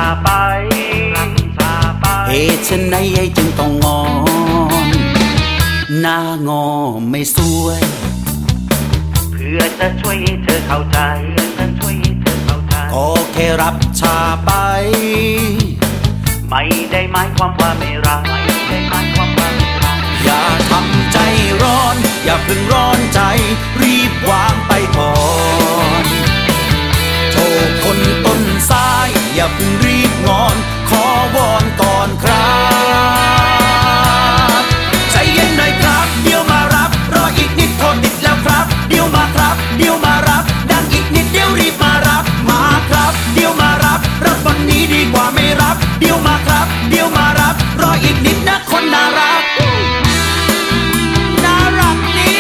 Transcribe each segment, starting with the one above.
ไปเหตุไฉนจึงต้องงอนหน้างอไม่สวยเพื่อจะช่วยให้เธอเข้าใจก็แค่รับชาไปไม่ได้หมายความว่าไม่รักอย่าทำใจร้อนอย่าเพิ่งร้อนใจรีบวางไปก่อนโทษคนต้นสายอย่าเพิ่งรีบงอนขอวอนก่อนครับใจเย็นหน่อยครับเดี๋ยวมารับรออีกนิดโทษติดแล้วครับเดี๋ยวมาครับเดี๋ยวมารับดังอีกนิดเดี๋ยวรีบมารับมาครับเดี๋ยวมารับวันนี้ดีกว่าไม่รับเดี๋ยวมาครับเดี๋ยวมารับรออีกนิดนะคนน่ารักนี้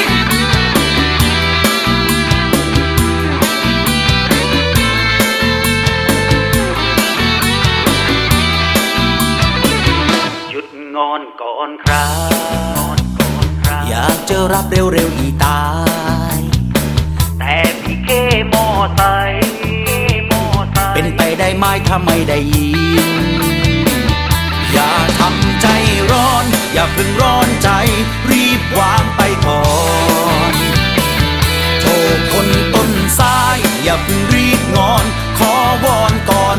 หยุดงอนก่อนครับอยากจะรับเร็วๆอีตายแต่พี่เคโมไซเป็นไปได้ไหมถ้าไม่ได้ยินอย่าทำใจร้อนอย่าเพิ่งร้อนใจรีบวางไปก่อนโทษคนต้นสายอย่าเพิ่งรีบงอนขอวอนก่อน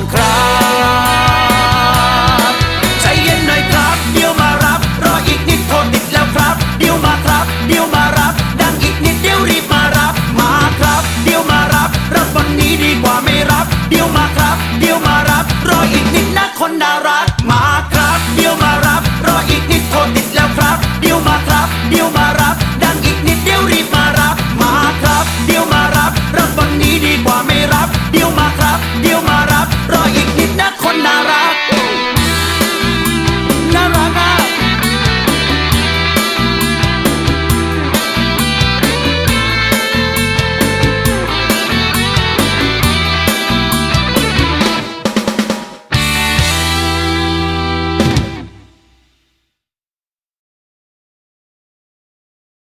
ครับใจเย็นหน่อยครับเดี๋ยวมารับรออีกนิดโทษติดแล้วครับเดี๋ยวมาครับเดี๋ยวมารับดังอีกนิดเดี๋ยวรีบมารับมาครับเดี๋ยวมารับวันนี้ดีกว่าไม่รับเดี๋ยวมาครับเดี๋ยวมารับรออีกนิดนะคนน่ารัก